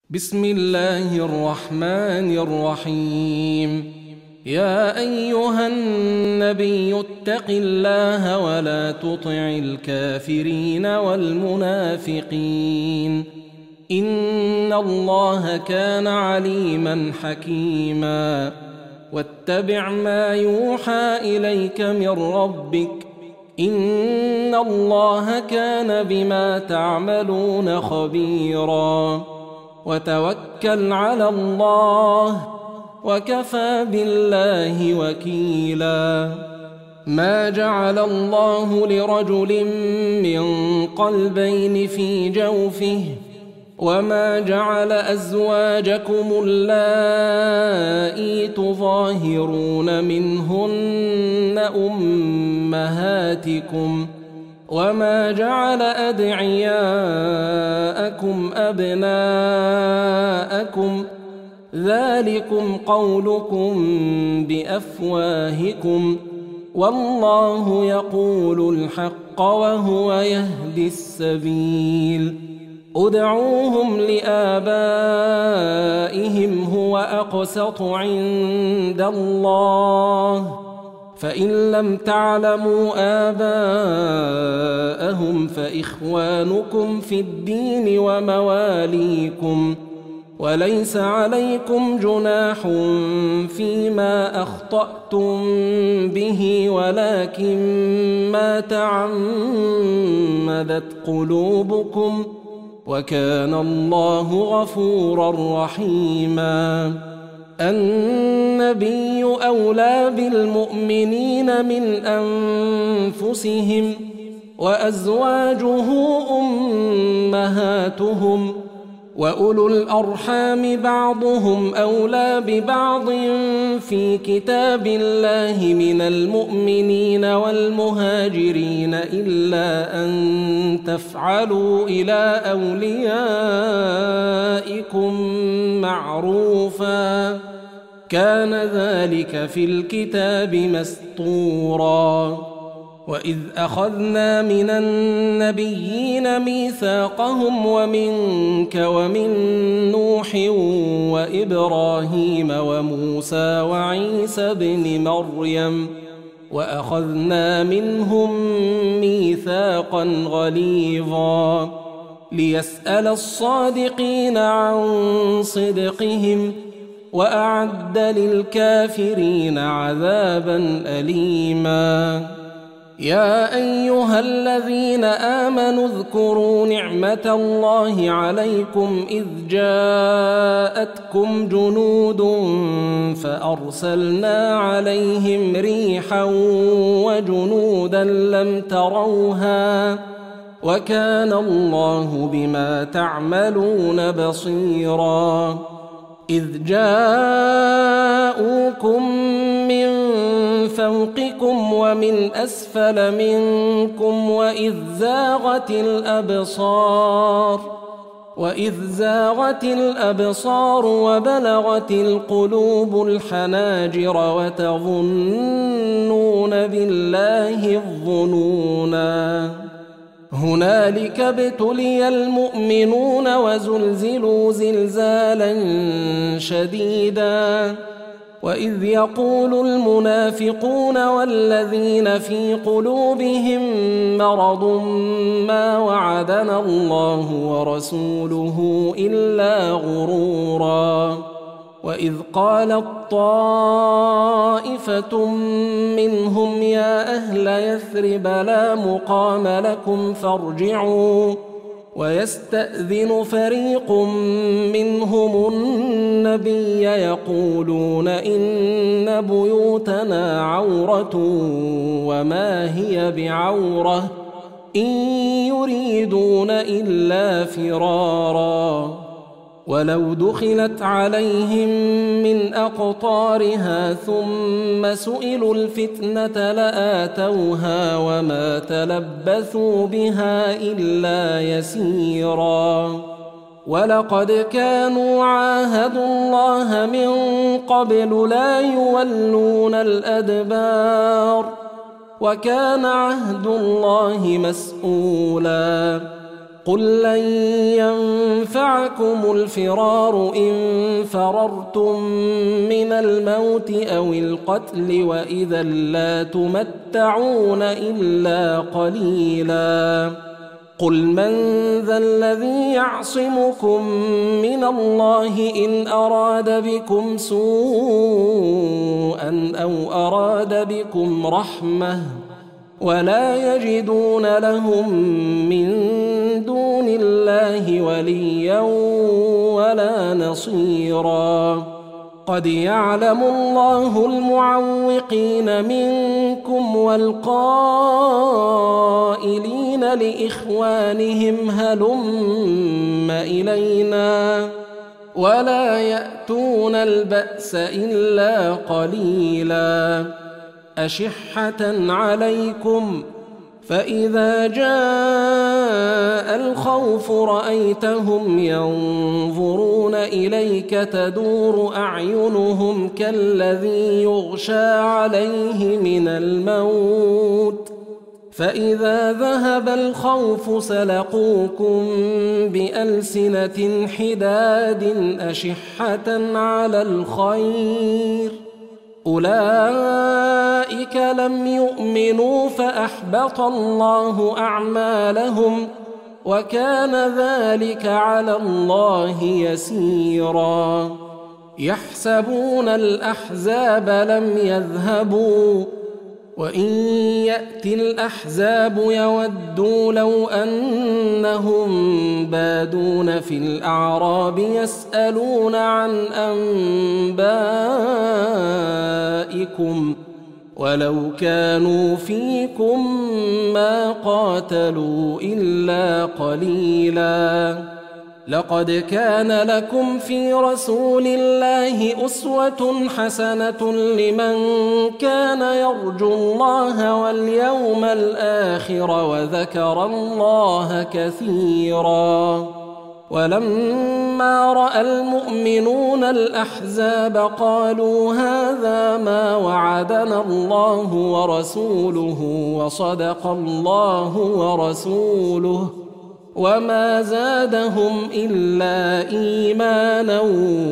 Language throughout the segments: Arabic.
بسم الله الرحمن الرحيم. يا أيها النبي اتق الله ولا تطع الكافرين والمنافقين، إن الله كان عليما حكيما. واتبع ما يوحى إليك من ربك، إن الله كان بما تعملون خبيرا. وتوكل على الله وكفى بالله وكيلا. ما جعل الله لرجل من قلبين في جوفه، وما جعل أزواجكم اللائي تظاهرون منهن أمهاتكم، وما جعل أدعياءكم أبناءكم، ذلكم قولكم بأفواهكم، والله يقول الحق وهو يهدي السبيل. ادعوهم لآبائهم هو أقسط عند الله، فإن لم تعلموا آباءهم فإخوانكم في الدين ومواليكم، وليس عليكم جناح فيما أخطأتم به، ولكن ما تعمدت قلوبكم، وكان الله غفورا رحيما. النبي أولى بالمؤمنين من أنفسهم، وأزواجه أمهاتهم، وأولو الأرحام بعضهم أولى ببعض في كتاب الله من المؤمنين والمهاجرين، إلا أن تفعلوا إلى أوليائكم معروفا، كان ذلك في الكتاب مسطورا. وإذ أخذنا من النبيين ميثاقهم ومنك ومن نوح وإبراهيم وموسى وعيسى ابن مريم، وأخذنا منهم ميثاقا غليظا، ليسأل الصادقين عن صدقهم، وأعد للكافرين عذابا أليما. يا أيها الذين آمنوا اذكروا نعمة الله عليكم إذ جاءتكم جنود فأرسلنا عليهم ريحا وجنودا لم تروها، وكان الله بما تعملون بصيرا. إذ جاءوكم من فوقكم ومن أسفل منكم، وإذ زاغت الأبصار وبلغت القلوب الحناجر، وتظنون بالله الظنونا. هنالك ابتلي المؤمنون وزلزلوا زلزالا شديدا. وإذ يقول المنافقون والذين في قلوبهم مرض ما وعدنا الله ورسوله إلا غرورا. وإذ قالت طائفة منهم يا أهل يثرب لا مقام لكم فارجعوا، ويستأذن فريق منهم النبي يقولون إن بيوتنا عورة وما هي بعورة، إن يريدون إلا فرارا. ولو دخلت عليهم من أقطارها ثم سئلوا الفتنة لآتوها وما تلبثوا بها إلا يسيرا. ولقد كانوا عاهدوا الله من قبل لا يولون الأدبار، وكان عهد الله مسؤولا. قل لن ينفعكم الفرار إن فررتم من الموت أو القتل وإذا لا تمتعون إلا قليلا قل من ذا الذي يعصمكم من الله إن أراد بكم سوءا أو أراد بكم رحمة ولا يجدون لهم من دون الله وليا ولا نصيرا قد يعلم الله المعوقين منكم والقائلين لإخوانهم هلم إلينا ولا يأتون البأس إلا قليلا أشحة عليكم فإذا جاء الخوف رأيتهم ينظرون إليك تدور أعينهم كالذي يغشى عليه من الموت فإذا ذهب الخوف سلقوكم بألسنة حداد أشحة على الخير أولئك لم يؤمنوا فأحبط الله أعمالهم وكان ذلك على الله يسيرا يحسبون الأحزاب لم يذهبوا وإن يأتي الأحزاب يودوا لو أنهم بادون في الأعراب يسألون عن أنبائكم ولو كانوا فيكم ما قاتلوا إلا قليلا لقد كان لكم في رسول الله أسوة حسنة لمن كان يرجو الله واليوم الآخر وذكر الله كثيرا ولما رأى المؤمنون الأحزاب قالوا هذا ما وعدنا الله ورسوله وصدق الله ورسوله وما زادهم إلا إيمانا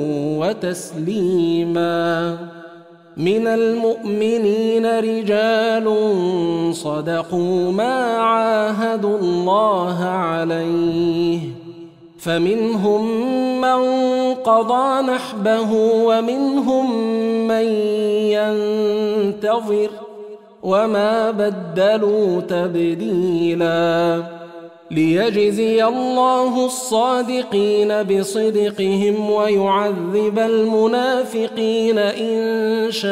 وتسليما من المؤمنين رجال صدقوا ما عاهدوا الله عليه فمنهم من قضى نحبه ومنهم من ينتظر وما بدلوا تبديلا ليجزي الله الصادقين بصدقهم ويعذب المنافقين إن شاء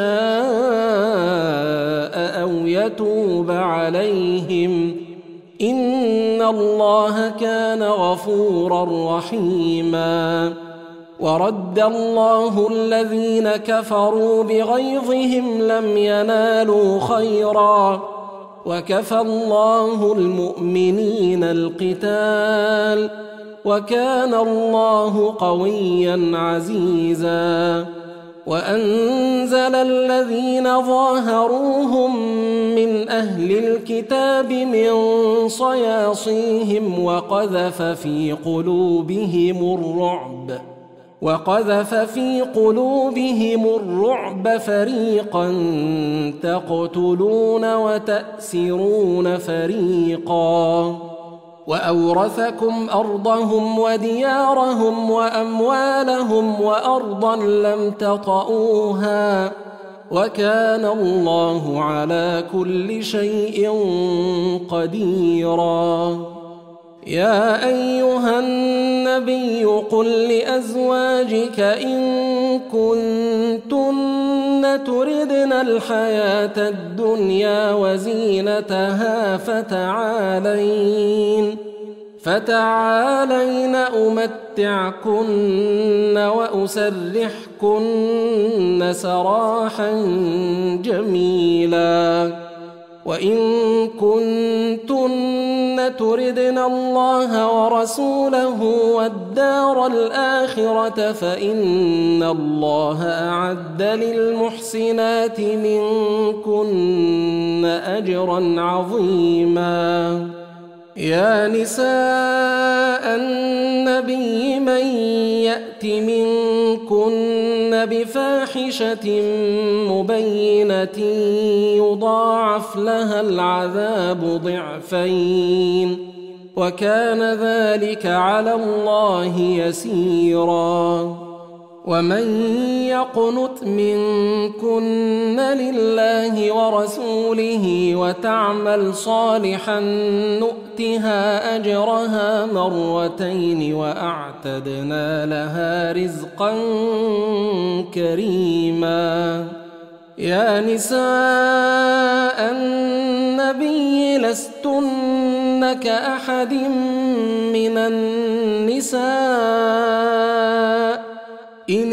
أو يتوب عليهم إن الله كان غفورا رحيما ورد الله الذين كفروا بغيظهم لم ينالوا خيرا وكفى الله المؤمنين القتال وكان الله قويا عزيزا وأنزل الذين ظاهروهم من أهل الكتاب من صياصيهم وقذف في قلوبهم الرعب فريقا تقتلون وتأسرون فريقا وأورثكم أرضهم وديارهم وأموالهم وأرضا لم تطئوها وكان الله على كل شيء قديرا يا أيها النبي قل لأزواجك إن كنتن تردن الحياة الدنيا وزينتها فتعالين أمتعكن وأسرحكن سراحا جميلا وإن كنتن تردن الله ورسوله والدار الآخرة فإن الله أعد للمحسنات منكن أجرا عظيما يا نساء النبي من يأت منكن بفاحشة مبينة يضاعف لها العذاب ضعفين وكان ذلك على الله يسيرا ومن يقنت منكن لله ورسوله وتعمل صالحا نؤتها أجرها مرتين وأعتدنا لها رزقا كريما يا نساء النبي لستن كأحد من النساء إن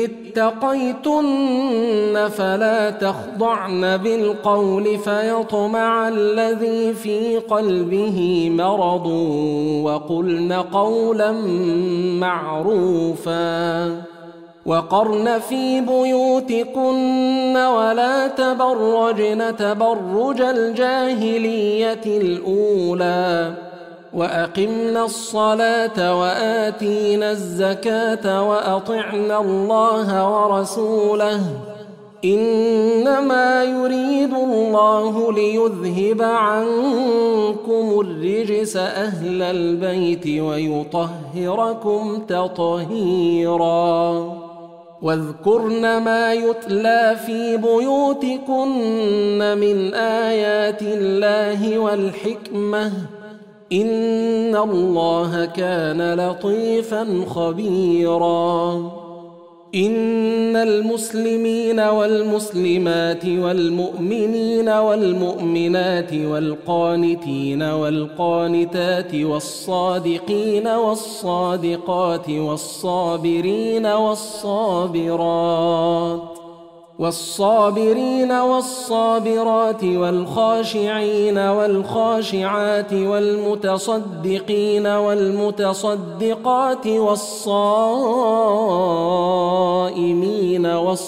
اتقيتن فلا تخضعن بالقول فيطمع الذي في قلبه مرض وقلن قولا معروفا وقرن في بيوتكن ولا تبرجن تبرج الجاهلية الأولى وأقمنا الصلاة وآتينا الزكاة وأطعنا الله ورسوله إنما يريد الله ليذهب عنكم الرجس أهل البيت ويطهركم تطهيرا واذكرن ما يتلى في بيوتكن من آيات الله والحكمة إن الله كان لطيفا خبيرا إن المسلمين والمسلمات والمؤمنين والمؤمنات والقانتين والقانتات والصادقين والصادقات والصابرين والصابرات والخاشعين والخاشعات والمتصدقين والمتصدقات والصائمين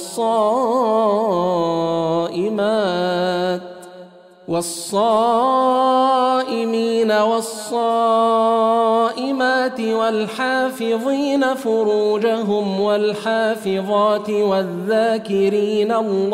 والصائمات والحافظين فروجهم والحافظات والذاكرين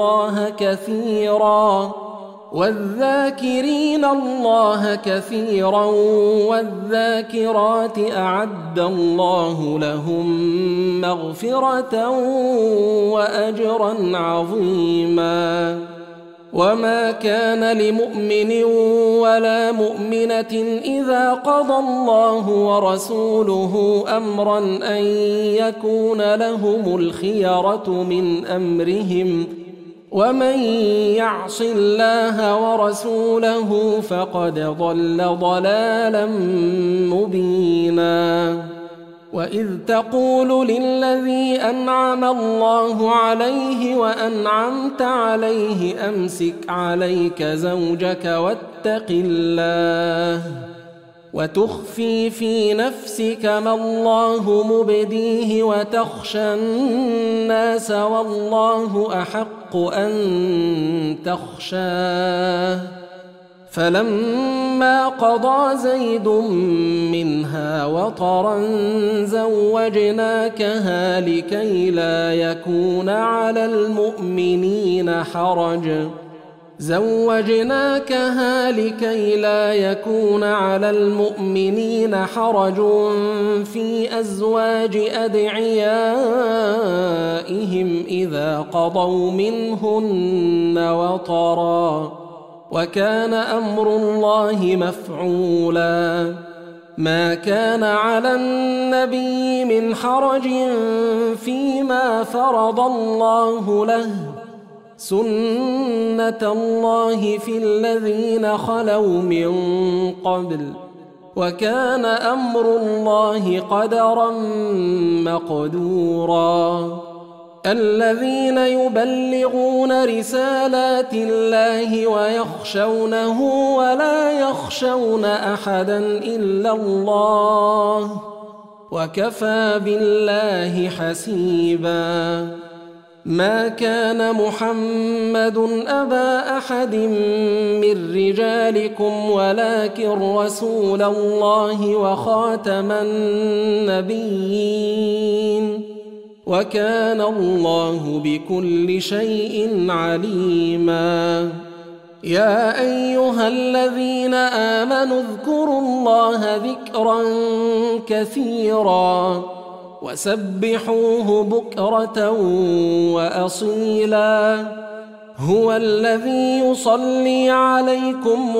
الله كثيرا والذاكرات أعد الله لهم مغفرة وأجرا عظيما وما كان لمؤمن ولا مؤمنة إذا قضى الله ورسوله أمرا أن يكون لهم الخيرة من أمرهم ومن يعص الله ورسوله فقد ضل ضلالا مبينا وإذ تقول للذي أنعم الله عليه وأنعمت عليه أمسك عليك زوجك واتق الله وتخفي في نفسك ما الله مبديه وتخشى الناس والله أحق أن تخشاه فلما قضى زيد منها وطرا زوجناكها لكي لا يكون على المؤمنين حرج في أزواج أدعيائهم إذا قضوا منهن وطرا وكان أمر الله مفعولا ما كان على النبي من حرج فيما فرض الله له سنة الله في الذين خلوا من قبل وكان أمر الله قدرا مقدورا الذين يبلغون رسالات الله ويخشونه ولا يخشون أحدا إلا الله وكفى بالله حسيبا ما كان محمد أبا أحد من رجالكم ولكن رسول الله وخاتم النبيين وكان الله بكل شيء عليما. يا أيها الذين آمنوا اذكروا الله ذكرا كثيرا وسبحوه بكرة وأصيلا. هو الذي يصلي عليكم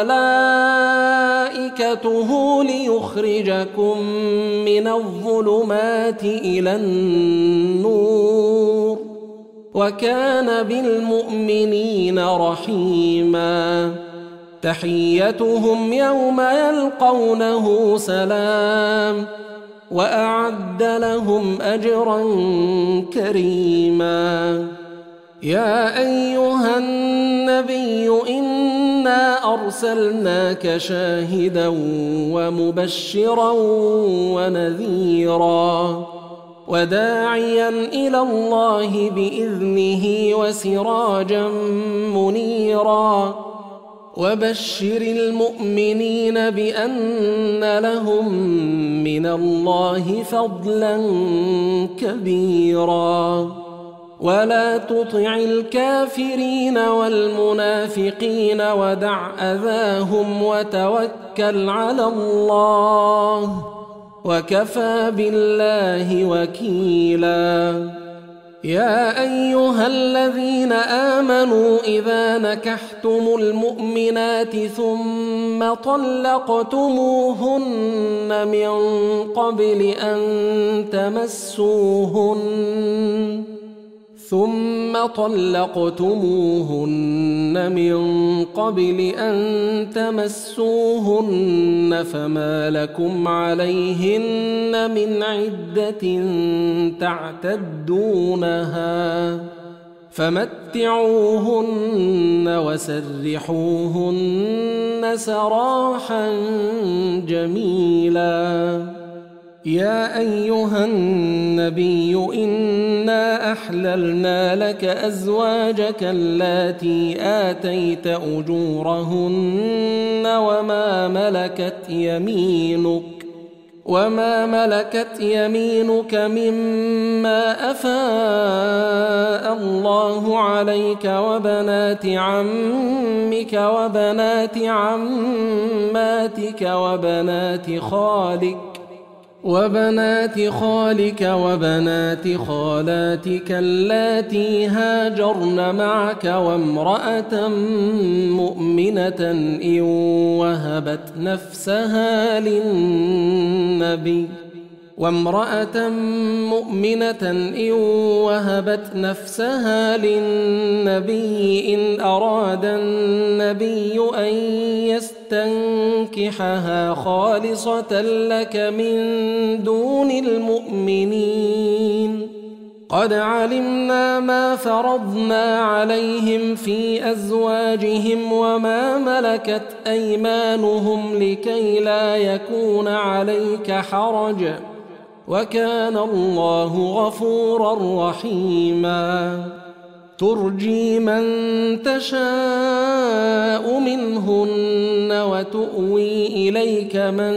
وملائكته ليخرجكم من الظلمات إلى النور وكان بالمؤمنين رحيما. تحيتهم يوم يلقونه سلام وأعد لهم أجرا كريما. يا أيها النبي إنا أرسلناك شاهدا ومبشرا ونذيرا وداعيا إلى الله بإذنه وسراجا منيرا. وبشر المؤمنين بأن لهم من الله فضلا كبيرا. ولا تطع الكافرين والمنافقين ودع أذاهم وتوكل على الله وكفى بالله وكيلا. يا أيها الذين آمنوا إذا نكحتم المؤمنات ثم طلقتموهن من قبل أن تمسوهن فما لكم عليهن من عدة تعتدونها فمتعوهن وسرحوهن سراحا جميلا. يا أيها النبي إنا أحللنا لك أزواجك اللاتي آتيت أجورهن وما ملكت يمينك مما أفاء الله عليك وبنات عمك وبنات عماتك وبنات خالك وبنات خالاتك اللاتي هاجرن معك وامرأة مؤمنة إن وهبت نفسها للنبي إن أراد النبي أن يستنكحها خالصة لك من دون المؤمنين. قد علمنا ما فرضنا عليهم في أزواجهم وما ملكت أيمانهم لكي لا يكون عليك حرج وكان الله غفورا رحيما. ترجي من تشاء منهن وتؤوي إليك من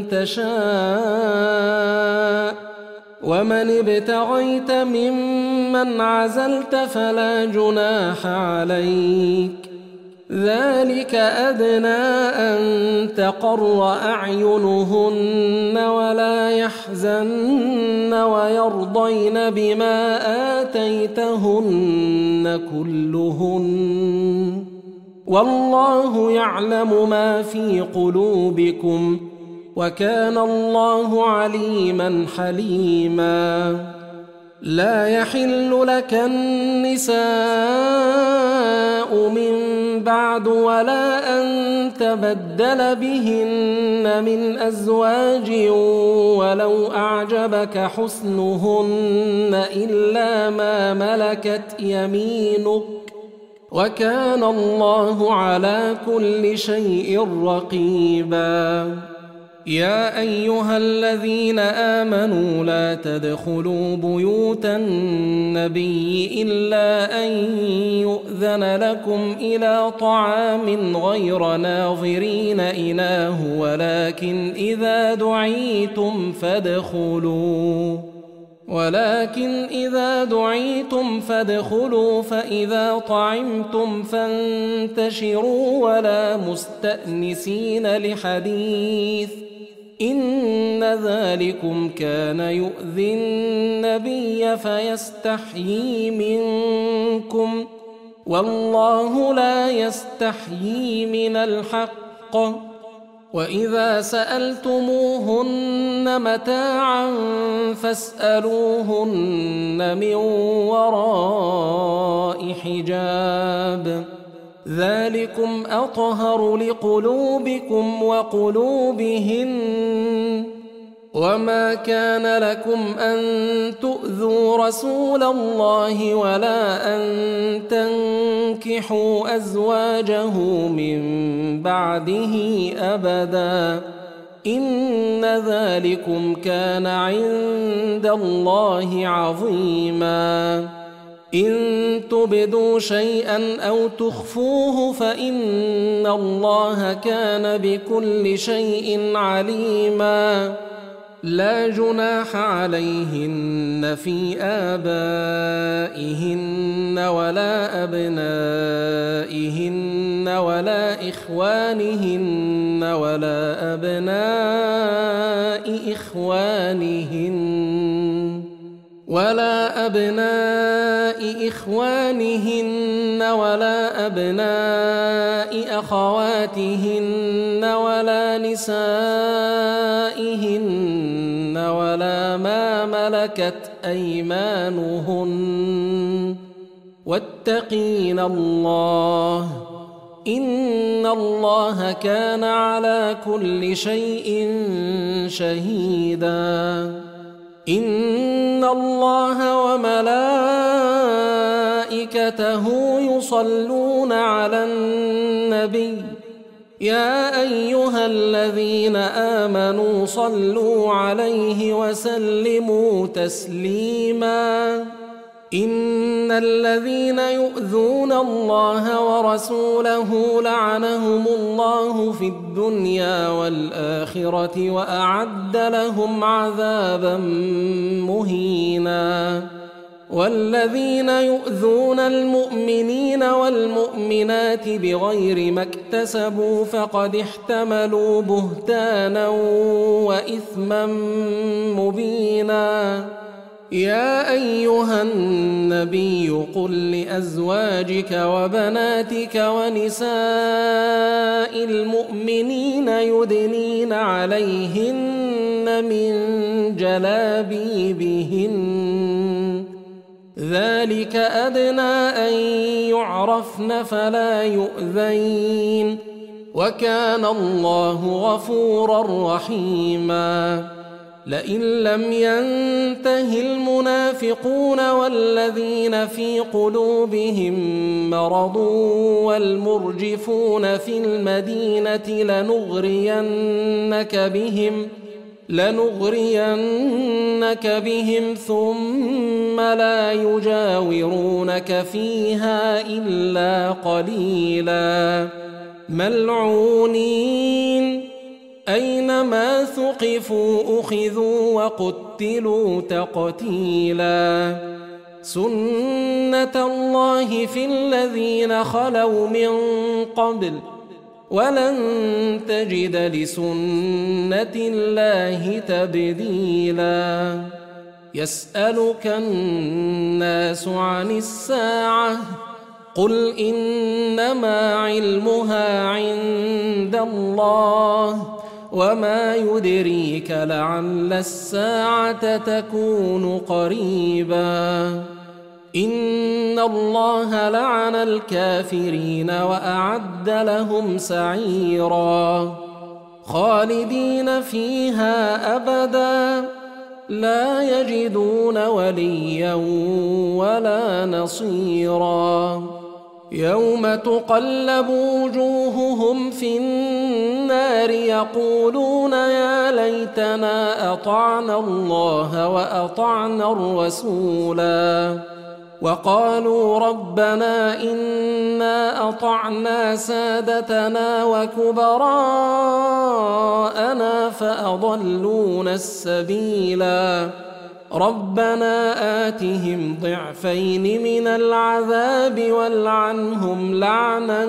تشاء ومن ابتغيت ممن عزلت فلا جناح عليك. ذلك أدنى أن تقر أعينهن ولا يحزن ويرضين بما آتيتهن كلهن والله يعلم ما في قلوبكم وكان الله عليما حليما. لا يحل لك النساء من بعد ولا أن تبدل بهن من أزواج ولو أعجبك حسنهن إلا ما ملكت يمينك وكان الله على كل شيء رقيبا. يا أيها الذين آمنوا لا تدخلوا بيوت النبي إلا أن يؤذن لكم إلى طعام غير ناظرين إناه ولكن إذا دعيتم فادخلوا فإذا طعمتم فانتشروا ولا مستأنسين لحديث إن ذلكم كان يؤذي النبي فيستحيي منكم والله لا يستحيي من الحق وإذا سألتموهن متاعا فاسألوهن من وراء حجاب ذلكم أطهر لقلوبكم وقلوبهن وما كان لكم أن تؤذوا رسول الله ولا أن تنكحوا أزواجه من بعده أبدا إن ذلكم كان عند الله عظيما إن تبدوا شيئا أو تخفوه فإن الله كان بكل شيء عليما لا جناح عليهن في آبائهن ولا أبنائهن ولا إخوانهن ولا أبناء إخوانهن ولا أبناء أخواتهن ولا نسائهن ولا ما ملكت أيمانهن واتقين الله إن الله كان على كل شيء شهيدا إن الله وملائكته يصلون على النبي يا أيها الذين آمنوا صلوا عليه وسلموا تسليما إن الذين يؤذون الله ورسوله لعنهم الله في الدنيا والآخرة وأعد لهم عذابا مهينا والذين يؤذون المؤمنين والمؤمنات بغير ما اكتسبوا فقد احتملوا بهتانا وإثما مبينا يا أيها النبي قل لأزواجك وبناتك ونساء المؤمنين يدنين عليهن من جلابيبهن ذلك أدنى أن يعرفن فلا يؤذين وكان الله غفورا رحيما لئن لم ينته المنافقون والذين في قلوبهم مرض والمرجفون في المدينة لنغرينك بهم ثم لا يجاورونك فيها إلا قليلا ملعونين أينما ثقفوا أخذوا وقتلوا تقتيلا سنة الله في الذين خلوا من قبل ولن تجد لسنة الله تبديلا يسألك الناس عن الساعة قل إنما علمها عند الله وما يدريك لعل الساعة تكون قريبا إن الله لعن الكافرين وأعد لهم سعيرا خالدين فيها أبدا لا يجدون وليا ولا نصيرا يوم تقلب وجوههم في النار يقولون يا ليتنا أطعنا الله وأطعنا الرسولا وقالوا ربنا إنا أطعنا سادتنا وكبراءنا فأضلونا السبيلا ربنا آتهم ضعفين من العذاب والعنهم لعنا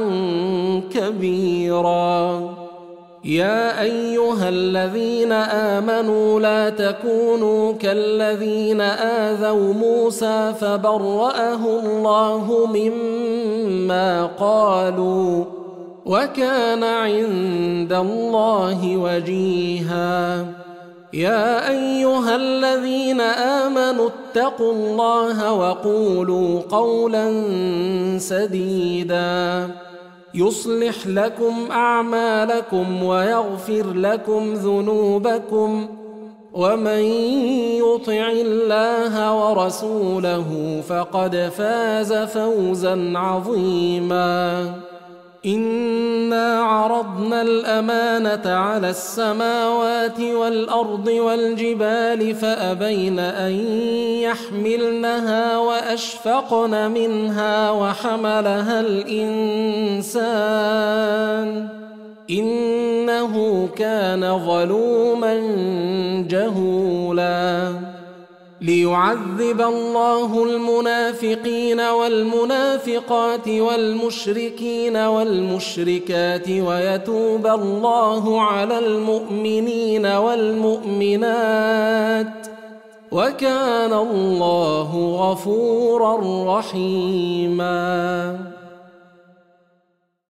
كبيرا يا أيها الذين آمنوا لا تكونوا كالذين آذوا موسى فبرأه الله مما قالوا وكان عند الله وجيها يا أيها الذين آمنوا اتقوا الله وقولوا قولا سديدا يصلح لكم أعمالكم ويغفر لكم ذنوبكم ومن يطع الله ورسوله فقد فاز فوزا عظيما إنا عرضنا الأمانة على السماوات والأرض والجبال فأبين أن يحملنها وأشفقن منها وحملها الإنسان إنه كان ظلوما جهولا ليعذب الله المنافقين والمنافقات والمشركين والمشركات ويتوب الله على المؤمنين والمؤمنات وكان الله غفورا رحيما